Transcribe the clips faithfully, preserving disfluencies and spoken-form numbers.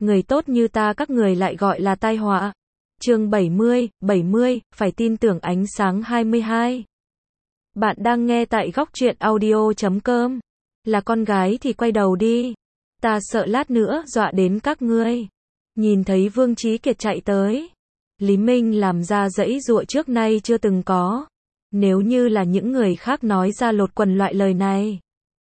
người tốt như ta các người lại gọi là tai họa. Chương bảy mươi, bảy mươi, phải tin tưởng ánh sáng hai mươi hai. Bạn đang nghe tại góc truyện audio chấm com. Là con gái thì quay đầu đi. Ta sợ lát nữa dọa đến các ngươi. Nhìn thấy Vương Chí Kiệt chạy tới. Lý Minh làm ra giãy giụa trước nay chưa từng có. Nếu như là những người khác nói ra lột quần loại lời này,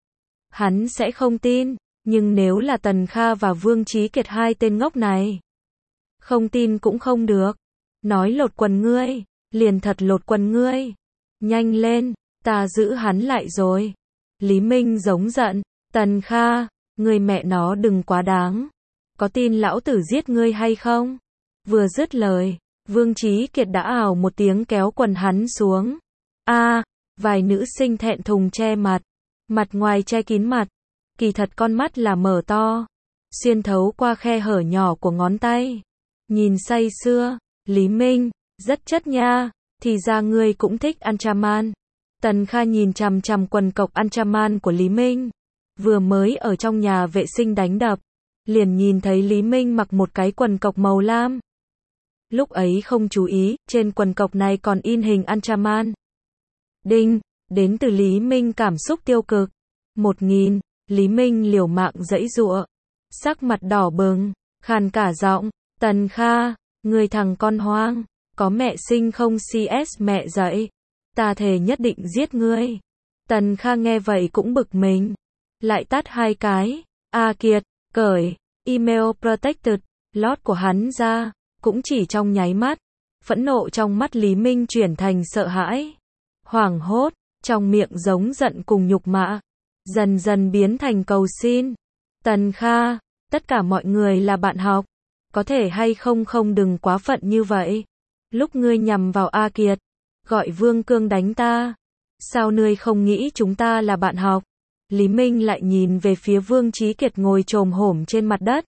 hắn sẽ không tin. Nhưng nếu là Tần Kha và Vương Chí Kiệt hai tên ngốc này, không tin cũng không được. Nói lột quần ngươi, liền thật lột quần ngươi. Nhanh lên, ta giữ hắn lại rồi. Lý Minh giống giận, Tần Kha, ngươi mẹ nó đừng quá đáng. Có tin lão tử giết ngươi hay không? Vừa dứt lời, Vương Chí Kiệt đã ào một tiếng kéo quần hắn xuống. A, à, vài nữ sinh thẹn thùng che mặt, mặt ngoài che kín mặt, kỳ thật con mắt là mở to, xuyên thấu qua khe hở nhỏ của ngón tay. Nhìn say sưa, Lý Minh, rất chất nha, thì ra ngươi cũng thích Anchaman. Tần Kha nhìn chằm chằm quần cộc Anchaman của Lý Minh, vừa mới ở trong nhà vệ sinh đánh đập, liền nhìn thấy Lý Minh mặc một cái quần cộc màu lam. Lúc ấy không chú ý, trên quần cộc này còn in hình Anchaman. Đinh, đến từ Lý Minh cảm xúc tiêu cực. Một nghìn, Lý Minh liều mạng giãy giụa, sắc mặt đỏ bừng, khàn cả giọng, Tần Kha, người thằng con hoang, có mẹ sinh không xê ét mẹ dạy, ta thề nhất định giết ngươi. Tần Kha nghe vậy cũng bực mình, lại tát hai cái. A Kiệt, cởi email protected lot của hắn ra, cũng chỉ trong nháy mắt, phẫn nộ trong mắt Lý Minh chuyển thành sợ hãi, hoảng hốt, trong miệng giống giận cùng nhục mạ, dần dần biến thành cầu xin. Tần Kha, tất cả mọi người là bạn học, có thể hay không không đừng quá phận như vậy. Lúc ngươi nhằm vào A Kiệt, gọi Vương Cương đánh ta, sao ngươi không nghĩ chúng ta là bạn học? Lý Minh lại nhìn về phía Vương Chí Kiệt ngồi chồm hổm trên mặt đất,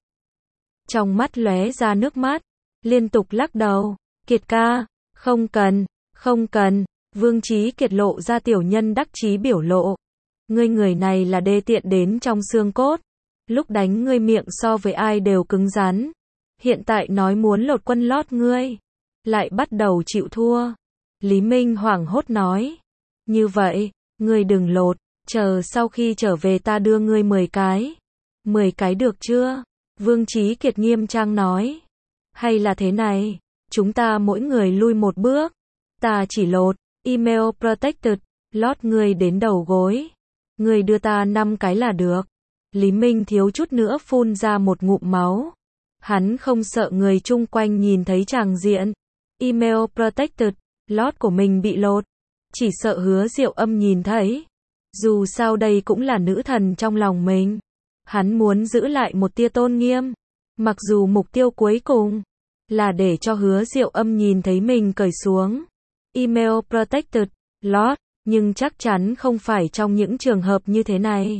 trong mắt lóe ra nước mắt, liên tục lắc đầu. Kiệt ca, không cần, không cần. Vương Chí Kiệt lộ ra tiểu nhân đắc chí biểu lộ. Ngươi người này là đê tiện đến trong xương cốt. Lúc đánh ngươi miệng so với ai đều cứng rắn. Hiện tại nói muốn lột quân lót ngươi, lại bắt đầu chịu thua. Lý Minh hoảng hốt nói. Như vậy, ngươi đừng lột, chờ sau khi trở về ta đưa ngươi mười cái. mười cái được chưa? Vương Chí Kiệt nghiêm trang nói. Hay là thế này, chúng ta mỗi người lui một bước. Ta chỉ lột email protected lót ngươi đến đầu gối. Ngươi đưa ta năm cái là được. Lý Minh thiếu chút nữa phun ra một ngụm máu. Hắn không sợ người chung quanh nhìn thấy tràng diện email protected lót của mình bị lột, chỉ sợ Hứa Diệu Âm nhìn thấy. Dù sao đây cũng là nữ thần trong lòng mình. Hắn muốn giữ lại một tia tôn nghiêm, mặc dù mục tiêu cuối cùng là để cho Hứa Diệu Âm nhìn thấy mình cởi xuống email protected lót, nhưng chắc chắn không phải trong những trường hợp như thế này.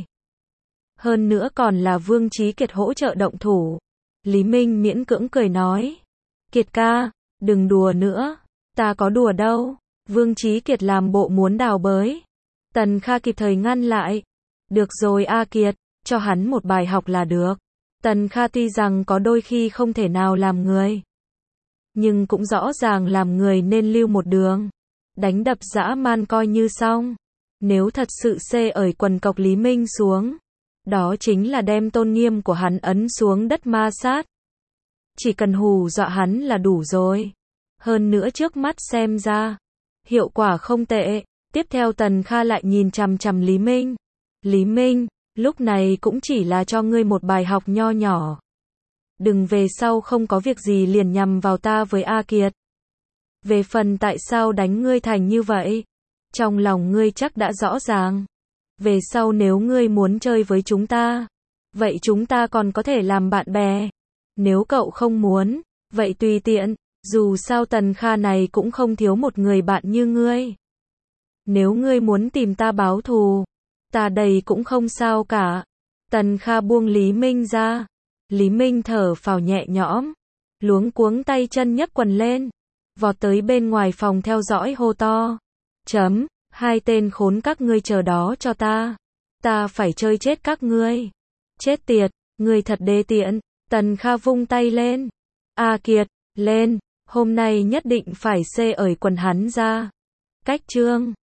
Hơn nữa còn là Vương Chí Kiệt hỗ trợ động thủ. Lý Minh miễn cưỡng cười nói. Kiệt ca, đừng đùa nữa. Ta có đùa đâu. Vương Chí Kiệt làm bộ muốn đào bới. Tần Kha kịp thời ngăn lại. Được rồi A Kiệt, cho hắn một bài học là được. Tần Kha tuy rằng có đôi khi không thể nào làm người, nhưng cũng rõ ràng làm người nên lưu một đường. Đánh đập dã man coi như xong. Nếu thật sự xê ởi quần cộc Lý Minh xuống, đó chính là đem tôn nghiêm của hắn ấn xuống đất ma sát. Chỉ cần hù dọa hắn là đủ rồi. Hơn nữa trước mắt xem ra, hiệu quả không tệ. Tiếp theo Tần Kha lại nhìn chằm chằm Lý Minh. Lý Minh, lúc này cũng chỉ là cho ngươi một bài học nho nhỏ. Đừng về sau không có việc gì liền nhằm vào ta với A Kiệt. Về phần tại sao đánh ngươi thành như vậy, trong lòng ngươi chắc đã rõ ràng. Về sau nếu ngươi muốn chơi với chúng ta, vậy chúng ta còn có thể làm bạn bè. Nếu cậu không muốn, vậy tùy tiện, dù sao Tần Kha này cũng không thiếu một người bạn như ngươi. Nếu ngươi muốn tìm ta báo thù, ta đây cũng không sao cả. Tần Kha buông Lý Minh ra. Lý Minh thở phào nhẹ nhõm, luống cuống tay chân nhấc quần lên, vọt tới bên ngoài phòng theo dõi hô to. Chấm, hai tên khốn các ngươi chờ đó cho ta. Ta phải chơi chết các ngươi. Chết tiệt, ngươi thật đê tiện. Tần Kha vung tay lên. A Kiệt, lên, hôm nay nhất định phải xê ởi quần hắn ra. Cách chương